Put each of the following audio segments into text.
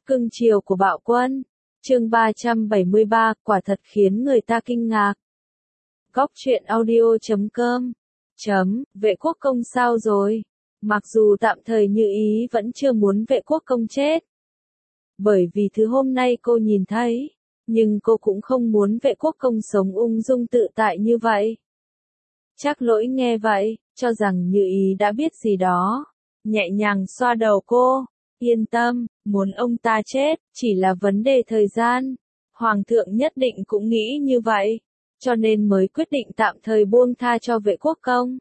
Cưng chiều của bạo quân. Chương 373, quả thật khiến người ta kinh ngạc. Góc truyện audio.com. Vệ quốc công sao rồi? Mặc dù tạm thời Như Ý vẫn chưa muốn vệ quốc công chết. Bởi vì thứ hôm nay cô nhìn thấy, nhưng cô cũng không muốn vệ quốc công sống ung dung tự tại như vậy. Trác Lỗi nghe vậy, cho rằng Như Ý đã biết gì đó, nhẹ nhàng xoa đầu cô. Yên tâm, muốn ông ta chết, chỉ là vấn đề thời gian. Hoàng thượng nhất định cũng nghĩ như vậy, cho nên mới quyết định tạm thời buông tha cho vệ quốc công.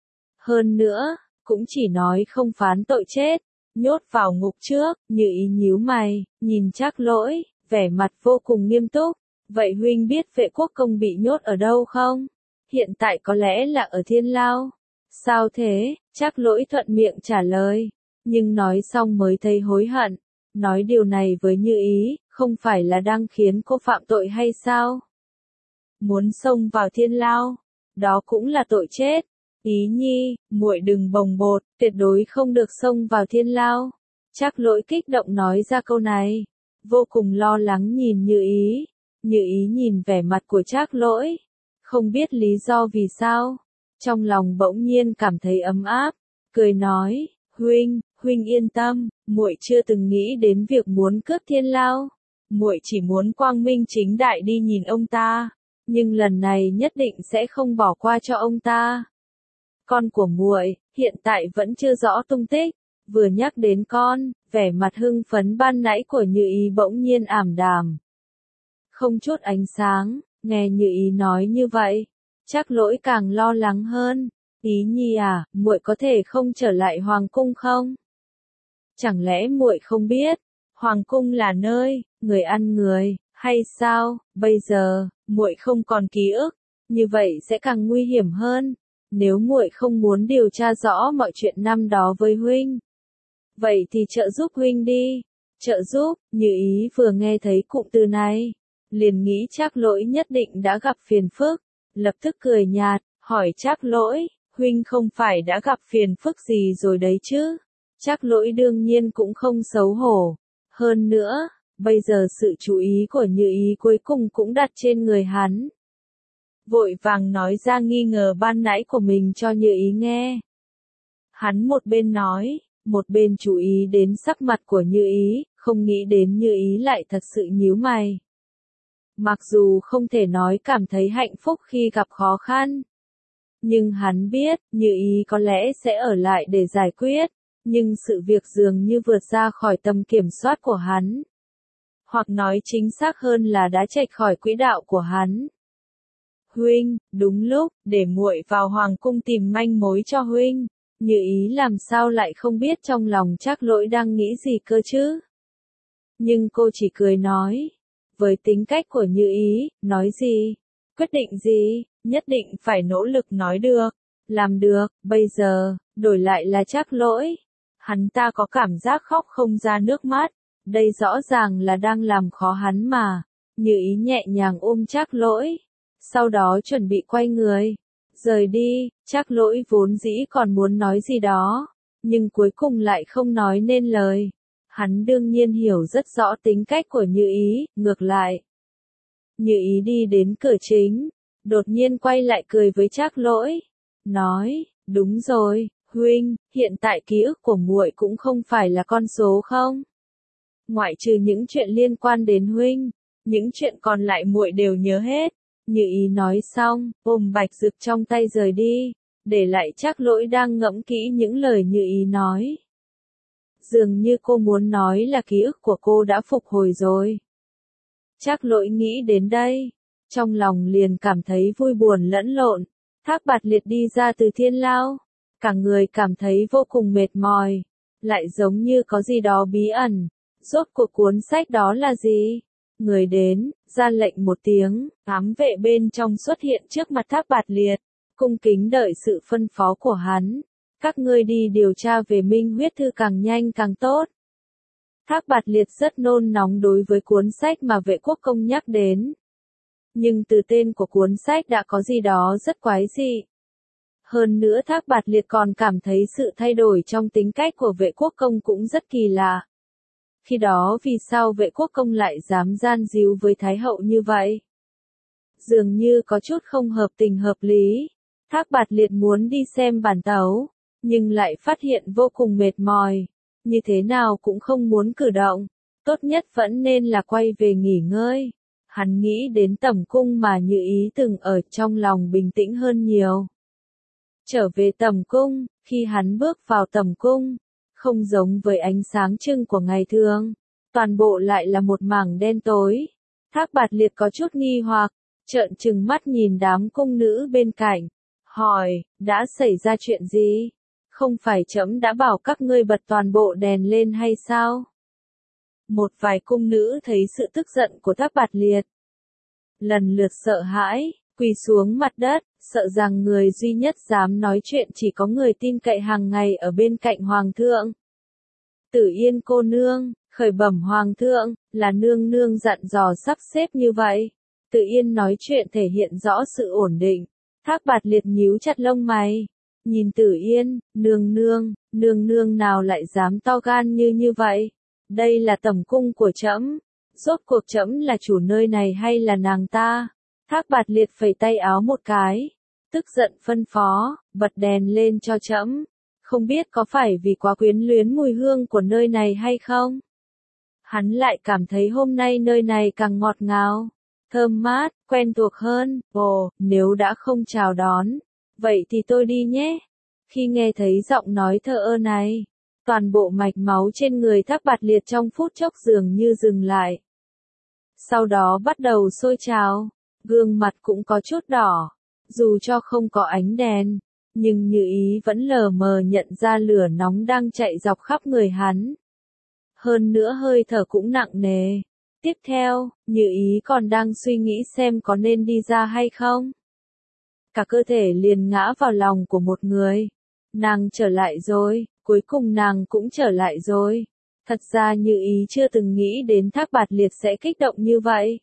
Hơn nữa, cũng chỉ nói không phán tội chết, nhốt vào ngục trước. Như Ý nhíu mày, nhìn Trác Lỗi, vẻ mặt vô cùng nghiêm túc. Vậy huynh biết vệ quốc công bị nhốt ở đâu không? Hiện tại có lẽ là ở Thiên Lao. Sao thế? Trác Lỗi thuận miệng trả lời. Nhưng nói xong mới thấy hối hận. Nói điều này với Như Ý, không phải là đang khiến cô phạm tội hay sao? Muốn xông vào Thiên Lao, đó cũng là tội chết. Ý nhi, muội đừng bồng bột, tuyệt đối không được xông vào Thiên Lao. Trác Lỗi kích động nói ra câu này, vô cùng lo lắng nhìn Như Ý. Như Ý nhìn vẻ mặt của Trác Lỗi, không biết lý do vì sao, trong lòng bỗng nhiên cảm thấy ấm áp, cười nói, huynh yên tâm, muội chưa từng nghĩ đến việc muốn cướp Thiên Lao, muội chỉ muốn quang minh chính đại đi nhìn ông ta, nhưng lần này nhất định sẽ không bỏ qua cho ông ta. Con của muội hiện tại vẫn chưa rõ tung tích. Vừa nhắc đến con, vẻ mặt hưng phấn ban nãy của Như Ý bỗng nhiên ảm đạm, không chút ánh sáng. Nghe Như Ý nói như vậy, Trác Lỗi càng lo lắng hơn. Ý nhi à, muội có thể không trở lại hoàng cung không? Chẳng lẽ muội không biết, hoàng cung là nơi người ăn người, hay sao? Bây giờ muội không còn ký ức, như vậy sẽ càng nguy hiểm hơn. Nếu muội không muốn điều tra rõ mọi chuyện năm đó với huynh, vậy thì trợ giúp huynh đi. Trợ giúp? Như Ý vừa nghe thấy cụm từ này, liền nghĩ Trác Lỗi nhất định đã gặp phiền phức, lập tức cười nhạt, hỏi Trác Lỗi, huynh không phải đã gặp phiền phức gì rồi đấy chứ? Trác Lỗi đương nhiên cũng không xấu hổ. Hơn nữa, bây giờ sự chú ý của Như Ý cuối cùng cũng đặt trên người hắn. Vội vàng nói ra nghi ngờ ban nãy của mình cho Như Ý nghe. Hắn một bên nói, một bên chú ý đến sắc mặt của Như Ý, không nghĩ đến Như Ý lại thật sự nhíu mày. Mặc dù không thể nói cảm thấy hạnh phúc khi gặp khó khăn, nhưng hắn biết, Như Ý có lẽ sẽ ở lại để giải quyết, nhưng sự việc dường như vượt ra khỏi tầm kiểm soát của hắn. Hoặc nói chính xác hơn là đã chệch khỏi quỹ đạo của hắn. Huynh, đúng lúc, để muội vào hoàng cung tìm manh mối cho huynh. Như Ý làm sao lại không biết trong lòng Trác Lỗi đang nghĩ gì cơ chứ? Nhưng cô chỉ cười nói. Với tính cách của Như Ý, nói gì, quyết định gì, nhất định phải nỗ lực nói được, làm được. Bây giờ, đổi lại là Trác Lỗi. Hắn ta có cảm giác khóc không ra nước mắt, đây rõ ràng là đang làm khó hắn mà. Như Ý nhẹ nhàng ôm Trác Lỗi, sau đó chuẩn bị quay người, rời đi. Trác Lỗi vốn dĩ còn muốn nói gì đó, nhưng cuối cùng lại không nói nên lời. Hắn đương nhiên hiểu rất rõ tính cách của Như Ý, ngược lại. Như Ý đi đến cửa chính, đột nhiên quay lại cười với Trác Lỗi, nói, đúng rồi, huynh, hiện tại ký ức của muội cũng không phải là con số không? Ngoại trừ những chuyện liên quan đến huynh, những chuyện còn lại muội đều nhớ hết. Như Ý nói xong, ôm bạch dược trong tay rời đi, để lại Trác Lỗi đang ngẫm kỹ những lời Như Ý nói. Dường như cô muốn nói là ký ức của cô đã phục hồi rồi. Trác Lỗi nghĩ đến đây, trong lòng liền cảm thấy vui buồn lẫn lộn. Thác Bạt Liệt đi ra từ Thiên Lao, cả người cảm thấy vô cùng mệt mỏi, lại giống như có gì đó bí ẩn. Rốt cuộc cuốn sách đó là gì? Người đến, ra lệnh một tiếng, ám vệ bên trong xuất hiện trước mặt Thác Bạt Liệt, cung kính đợi sự phân phó của hắn. Các ngươi đi điều tra về Minh Huyết Thư càng nhanh càng tốt. Thác Bạt Liệt rất nôn nóng đối với cuốn sách mà vệ quốc công nhắc đến. Nhưng từ tên của cuốn sách đã có gì đó rất quái dị. Hơn nữa Thác Bạt Liệt còn cảm thấy sự thay đổi trong tính cách của vệ quốc công cũng rất kỳ lạ. khi đó vì sao Vệ Quốc Công lại dám gian díu với Thái hậu như vậy? Dường như có chút không hợp tình hợp lý. Thác Bạt Liệt muốn đi xem bản tấu, nhưng lại phát hiện vô cùng mệt mỏi, như thế nào cũng không muốn cử động, tốt nhất vẫn nên là quay về nghỉ ngơi. Hắn nghĩ đến tẩm cung mà Như Ý từng ở trong lòng bình tĩnh hơn nhiều. Trở về tẩm cung, khi hắn bước vào tẩm cung, không giống với ánh sáng trưng của ngày thường, toàn bộ lại là một mảng đen tối. Thác Bạt Liệt có chút nghi hoặc, trợn trừng mắt nhìn đám cung nữ bên cạnh, hỏi, đã xảy ra chuyện gì? Không phải trẫm đã bảo các ngươi bật toàn bộ đèn lên hay sao? Một vài cung nữ thấy sự tức giận của Thác Bạt Liệt, lần lượt sợ hãi, quỳ xuống mặt đất, sợ rằng người duy nhất dám nói chuyện chỉ có người tin cậy hàng ngày ở bên cạnh Hoàng thượng. Tử Yên cô nương, khởi bẩm Hoàng thượng, là nương nương dặn dò sắp xếp như vậy. Tử Yên nói chuyện thể hiện rõ sự ổn định. Thác Bạt Liệt nhíu chặt lông mày, nhìn Tử Yên, nương nương nào lại dám to gan như vậy? Đây là tẩm cung của trẫm, rốt cuộc trẫm là chủ nơi này hay là nàng ta? Thác Bạt Liệt phẩy tay áo một cái, tức giận phân phó, bật đèn lên cho trẫm. Không biết có phải vì quá quyến luyến mùi hương của nơi này hay không? Hắn lại cảm thấy hôm nay nơi này càng ngọt ngào, thơm mát, quen thuộc hơn. Ồ, nếu đã không chào đón, vậy thì tôi đi nhé. Khi nghe thấy giọng nói thờ ơ này, toàn bộ mạch máu trên người Thác Bạt Liệt trong phút chốc dường như dừng lại. Sau đó bắt đầu sôi trào, gương mặt cũng có chút đỏ, dù cho không có ánh đèn, nhưng Như Ý vẫn lờ mờ nhận ra lửa nóng đang chạy dọc khắp người hắn. Hơn nữa hơi thở cũng nặng nề. Tiếp theo, Như Ý còn đang suy nghĩ xem có nên đi ra hay không. Cả cơ thể liền ngã vào lòng của một người. Nàng trở lại rồi, cuối cùng nàng cũng trở lại rồi. Thật ra Như Ý chưa từng nghĩ đến Thác Bạt Liệt sẽ kích động như vậy.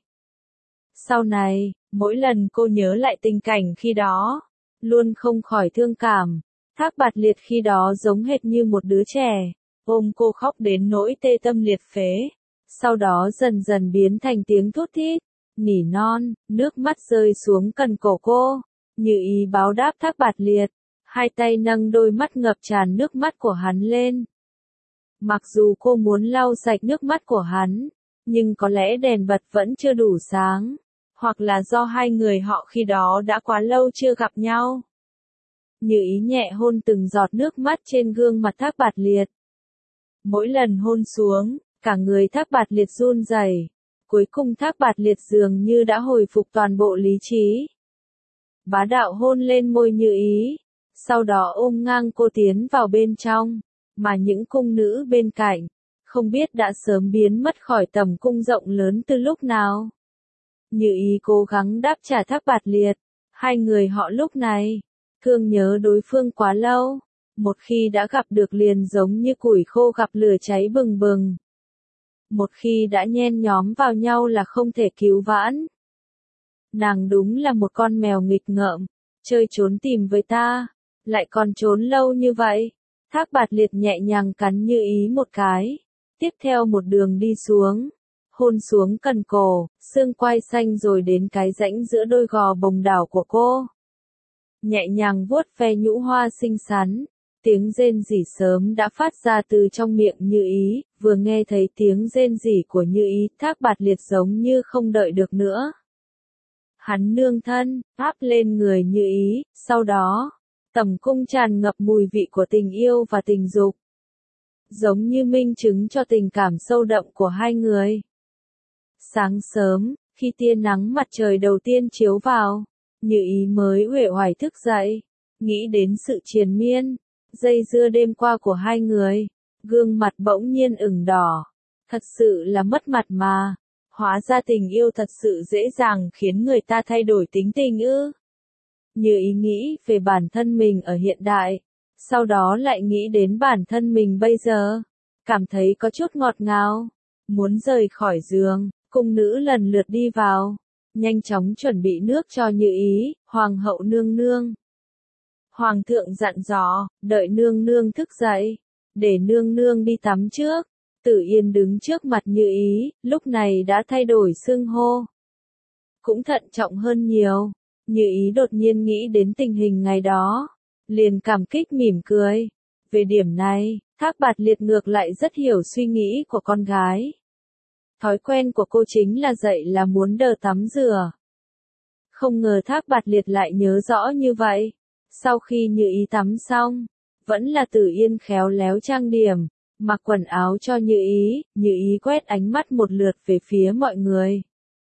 Sau này, mỗi lần cô nhớ lại tình cảnh khi đó, luôn không khỏi thương cảm. Thác Bạt Liệt khi đó giống hệt như một đứa trẻ, ôm cô khóc đến nỗi tê tâm liệt phế. Sau đó dần dần biến thành tiếng thút thít, nỉ non, nước mắt rơi xuống cần cổ cô. Như Ý báo đáp Thác Bạt Liệt, hai tay nâng đôi mắt ngập tràn nước mắt của hắn lên. Mặc dù cô muốn lau sạch nước mắt của hắn, nhưng có lẽ đèn bật vẫn chưa đủ sáng, hoặc là do hai người họ khi đó đã quá lâu chưa gặp nhau. Như Ý nhẹ hôn từng giọt nước mắt trên gương mặt Thác Bạt Liệt. Mỗi lần hôn xuống, cả người Thác Bạt Liệt run rẩy. Cuối cùng Thác Bạt Liệt dường như đã hồi phục toàn bộ lý trí. Bá đạo hôn lên môi Như Ý, sau đó ôm ngang cô tiến vào bên trong, mà những cung nữ bên cạnh, không biết đã sớm biến mất khỏi tầm cung rộng lớn từ lúc nào. Như Ý cố gắng đáp trả Thác Bạt Liệt, hai người họ lúc này, thương nhớ đối phương quá lâu, một khi đã gặp được liền giống như củi khô gặp lửa cháy bừng bừng. Một khi đã nhen nhóm vào nhau là không thể cứu vãn. Nàng đúng là một con mèo nghịch ngợm, chơi trốn tìm với ta, lại còn trốn lâu như vậy. Thác Bạt Liệt nhẹ nhàng cắn Như Ý một cái, tiếp theo một đường đi xuống, hôn xuống cần cổ, xương quai xanh rồi đến cái rãnh giữa đôi gò bồng đảo của cô. Nhẹ nhàng vuốt ve nhũ hoa xinh xắn, tiếng rên rỉ sớm đã phát ra từ trong miệng Như Ý, vừa nghe thấy tiếng rên rỉ của Như Ý, Thác Bạt Liệt giống như không đợi được nữa. Hắn nương thân, áp lên người Như Ý, sau đó, tầm cung tràn ngập mùi vị của tình yêu và tình dục. Giống như minh chứng cho tình cảm sâu đậm của hai người. Sáng sớm, khi tia nắng mặt trời đầu tiên chiếu vào, Như Ý mới uể oải thức dậy, nghĩ đến sự triền miên, dây dưa đêm qua của hai người, gương mặt bỗng nhiên ửng đỏ. Thật sự là mất mặt mà. Hóa ra tình yêu thật sự dễ dàng khiến người ta thay đổi tính tình ư. Như Ý nghĩ về bản thân mình ở hiện đại, sau đó lại nghĩ đến bản thân mình bây giờ, cảm thấy có chút ngọt ngào, muốn rời khỏi giường, cung nữ lần lượt đi vào, nhanh chóng chuẩn bị nước cho Như Ý, Hoàng hậu nương nương. Hoàng thượng dặn dò, đợi nương nương thức dậy, để nương nương đi tắm trước, Tử Yên đứng trước mặt Như Ý, lúc này đã thay đổi xưng hô. Cũng thận trọng hơn nhiều. Như Ý đột nhiên nghĩ đến tình hình ngày đó. Liền cảm kích mỉm cười. Về điểm này, Thác Bạt Liệt ngược lại rất hiểu suy nghĩ của con gái. Thói quen của cô chính là dậy là muốn đờ tắm rửa. Không ngờ Thác Bạt Liệt lại nhớ rõ như vậy. Sau khi Như Ý tắm xong, vẫn là Tử Yên khéo léo trang điểm, mặc quần áo cho Như Ý quét ánh mắt một lượt về phía mọi người.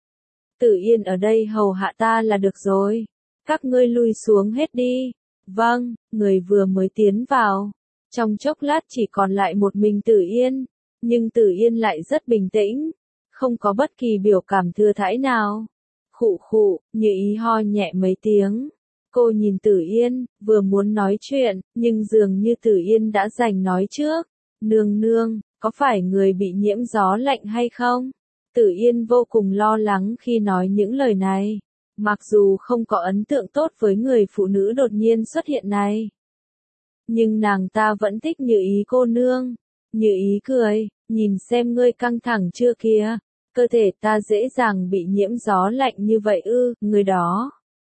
Tử Yên ở đây hầu hạ ta là được rồi. Các ngươi lui xuống hết đi. Vâng, người vừa mới tiến vào. Trong chốc lát chỉ còn lại một mình Tử Yên. Nhưng Tử Yên lại rất bình tĩnh. Không có bất kỳ biểu cảm thừa thãi nào. Khụ khụ, Như Ý ho nhẹ mấy tiếng. Cô nhìn Tử Yên, vừa muốn nói chuyện, nhưng dường như Tử Yên đã giành nói trước. Nương nương, có phải người bị nhiễm gió lạnh hay không? Tử Yên vô cùng lo lắng khi nói những lời này. Mặc dù không có ấn tượng tốt với người phụ nữ đột nhiên xuất hiện này. Nhưng nàng ta vẫn thích Như Ý cô nương. Như Ý cười, nhìn xem ngươi căng thẳng chưa kìa. Cơ thể ta dễ dàng bị nhiễm gió lạnh như vậy ư, người đó.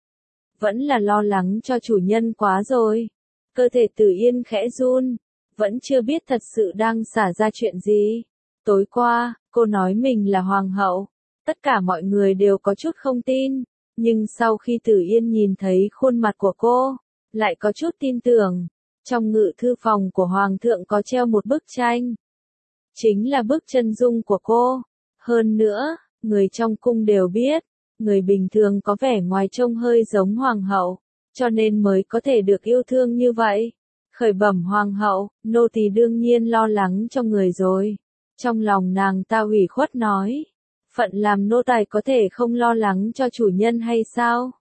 Vẫn là lo lắng cho chủ nhân quá rồi. Cơ thể Tử Yên khẽ run. Vẫn chưa biết thật sự đang xảy ra chuyện gì. Tối qua, cô nói mình là hoàng hậu. Tất cả mọi người đều có chút không tin. Nhưng sau khi Tử Yên nhìn thấy khuôn mặt của cô, lại có chút tin tưởng. Trong ngự thư phòng của hoàng thượng có treo một bức tranh. Chính là bức chân dung của cô. Hơn nữa, người trong cung đều biết, người bình thường có vẻ ngoài trông hơi giống hoàng hậu, cho nên mới có thể được yêu thương như vậy. Khởi bẩm hoàng hậu, nô tỳ đương nhiên lo lắng cho người rồi. Trong lòng nàng ta ủy khuất nói, phận làm nô tài có thể không lo lắng cho chủ nhân hay sao?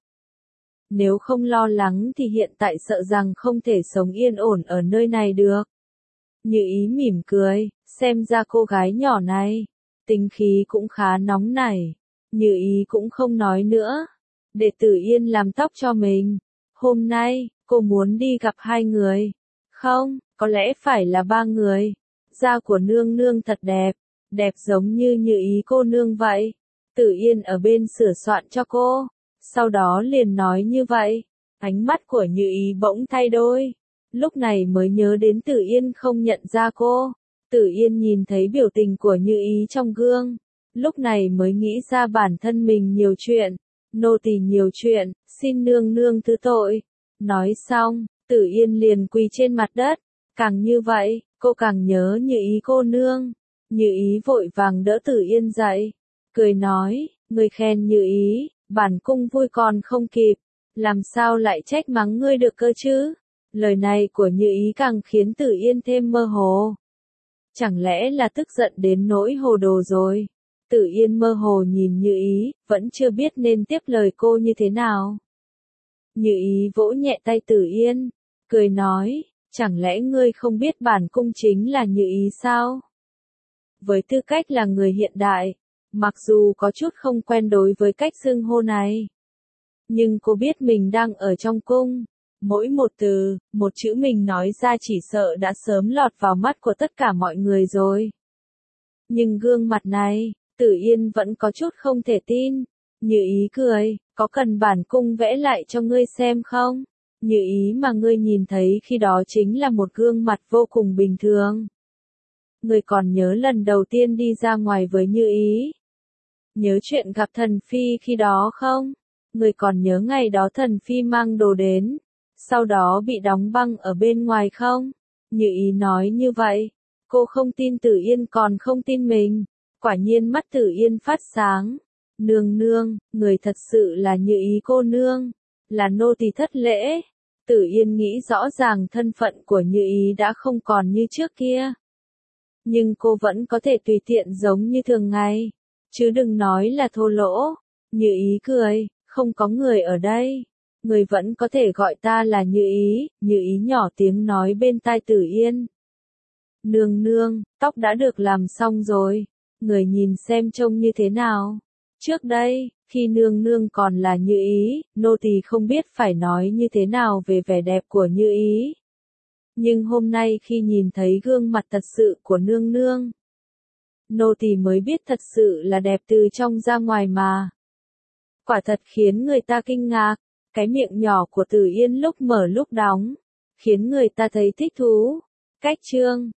Nếu không lo lắng thì hiện tại sợ rằng không thể sống yên ổn ở nơi này được. Như Ý mỉm cười, xem ra cô gái nhỏ này, tính khí cũng khá nóng nảy. Như Ý cũng không nói nữa, để Tử Yên làm tóc cho mình. Hôm nay, cô muốn đi gặp 2 người. Không, có lẽ phải là 3 người. Da của nương nương thật đẹp, đẹp giống như Như Ý cô nương vậy. Tử Yên ở bên sửa soạn cho cô, sau đó liền nói như vậy. Ánh mắt của Như Ý bỗng thay đổi, lúc này mới nhớ đến Tử Yên không nhận ra cô. Tử Yên nhìn thấy biểu tình của Như Ý trong gương, lúc này mới nghĩ ra bản thân mình nhiều chuyện. Nô tỳ nhiều chuyện, xin nương nương thứ tội. Nói xong, Tử Yên liền quỳ trên mặt đất. Càng như vậy, cô càng nhớ Như Ý cô nương. Như Ý vội vàng đỡ Tử Yên dậy, cười nói, người khen Như Ý, bản cung vui còn không kịp, làm sao lại trách mắng ngươi được cơ chứ? Lời này của Như Ý càng khiến Tử Yên thêm mơ hồ. Chẳng lẽ là tức giận đến nỗi hồ đồ rồi? Tử Yên mơ hồ nhìn Như Ý, vẫn chưa biết nên tiếp lời cô như thế nào. Như Ý vỗ nhẹ tay Tử Yên, cười nói, chẳng lẽ ngươi không biết bản cung chính là Như Ý sao? Với tư cách là người hiện đại, mặc dù có chút không quen đối với cách xưng hô này, nhưng cô biết mình đang ở trong cung. Mỗi một từ, một chữ mình nói ra chỉ sợ đã sớm lọt vào mắt của tất cả mọi người rồi. Nhưng gương mặt này, Tử Yên vẫn có chút không thể tin. Như Ý cười, có cần bản cung vẽ lại cho ngươi xem không? Như Ý mà ngươi nhìn thấy khi đó chính là một gương mặt vô cùng bình thường. Ngươi còn nhớ lần đầu tiên đi ra ngoài với Như Ý? Nhớ chuyện gặp Thần Phi khi đó không? Ngươi còn nhớ ngày đó Thần Phi mang đồ đến, sau đó bị đóng băng ở bên ngoài không? Như Ý nói như vậy, cô không tin Tử Yên còn không tin mình. Quả nhiên mắt Tử Yên phát sáng. Nương nương, người thật sự là Như Ý cô nương, là nô tỳ thất lễ. Tử Yên nghĩ rõ ràng thân phận của Như Ý đã không còn như trước kia. Nhưng cô vẫn có thể tùy tiện giống như thường ngày, chứ đừng nói là thô lỗ. Như Ý cười, không có người ở đây. Người vẫn có thể gọi ta là Như Ý. Như Ý nhỏ tiếng nói bên tai Tử Yên. Nương nương, tóc đã được làm xong rồi. Người nhìn xem trông như thế nào. Trước đây, khi nương nương còn là Như Ý, nô tỳ không biết phải nói như thế nào về vẻ đẹp của Như Ý. Nhưng hôm nay khi nhìn thấy gương mặt thật sự của nương nương, nô tỳ mới biết thật sự là đẹp từ trong ra ngoài mà. Quả thật khiến người ta kinh ngạc, cái miệng nhỏ của Tử Yên lúc mở lúc đóng, khiến người ta thấy thích thú. Cách chương